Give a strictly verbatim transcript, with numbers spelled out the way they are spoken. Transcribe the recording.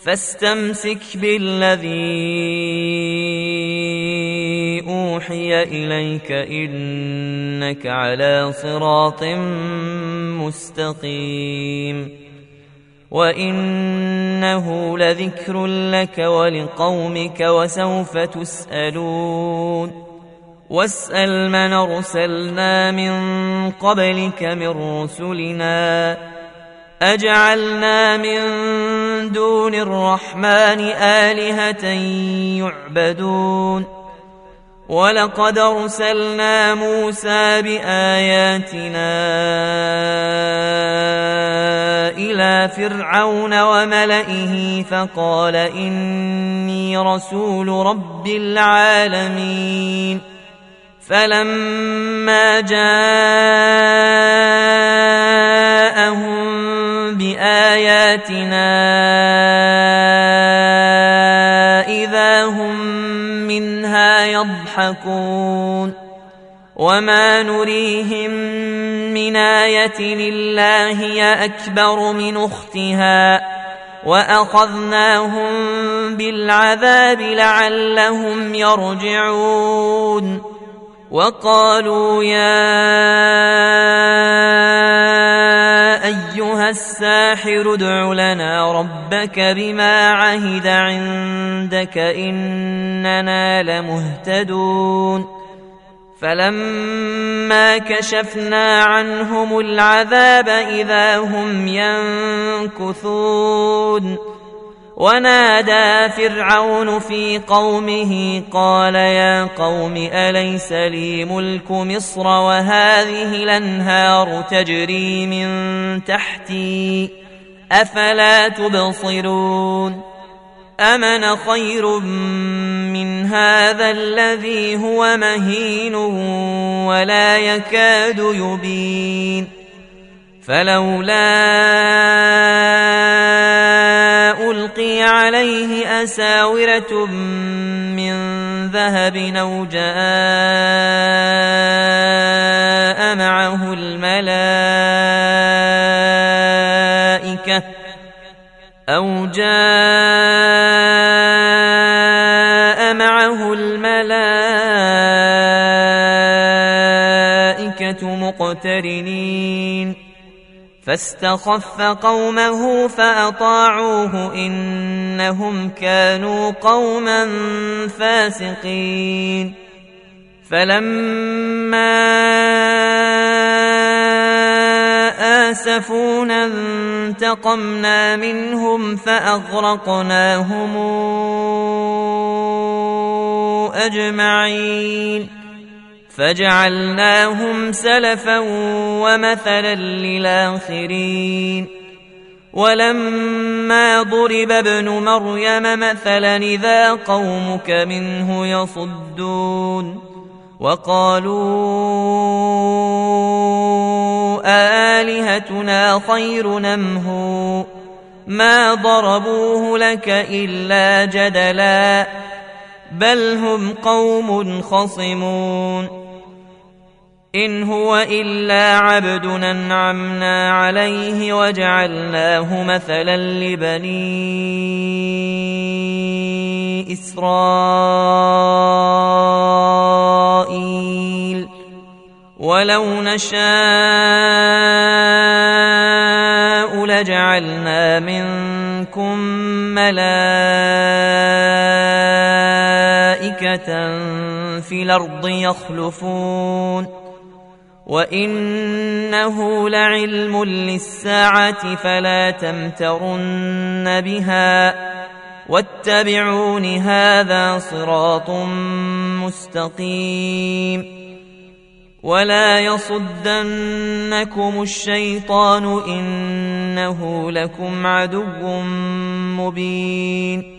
فاستمسك بالذي أوحي إليك إنك على صراط مستقيم وإنه لذكر لك ولقومك وسوف تسألون واسأل من أرسلنا من قبلك من رسلنا أجعلنا من دون الرحمن آلهة يعبدون ولقد أرسلنا موسى بآياتنا إلى فرعون وملئه فقال إني رسول رب العالمين فلما جاءهم بآياتنا إذا هم منها يضحكون وما نريهم من آية إلا هي أكبر من أختها وأخذناهم بالعذاب لعلهم يرجعون وقالوا يا أيها الساحر ادع لنا ربك بما عهد عندك إننا لمهتدون فلما كشفنا عنهم العذاب إذا هم ينكثون ونادى فرعون في قومه قال يا قوم أليس لي ملك مصر وهذه الأنهار تجري من تحتي أفلا تبصرون أمن خير من هذا الذي هو مهين ولا يكاد يبين فلولا ألقي عليه أساورة من ذهب أو جاء معه الملائكة أو جاء معه الملائكة مقترنين فاستخف قومه فأطاعوه إنهم كانوا قوما فاسقين فلما آسفونا انتقمنا منهم فأغرقناهم أجمعين فجعلناهم سلفا ومثلا للآخرين ولما ضرب ابن مريم مثلا إذا قومك منه يصدون وقالوا آلهتنا خير نمه ما ضربوه لك إلا جدلا بل هم قوم خصمون إن هو إلا عبد أنعمنا عليه وجعلناه مثلا لبني إسرائيل ولو نشاء لجعلنا منكم ملائكة في الأرض يخلفون وإنه لعلم للساعة فلا تمترن بها واتبعون هذا صراط مستقيم ولا يصدنكم الشيطان إنه لكم عدو مبين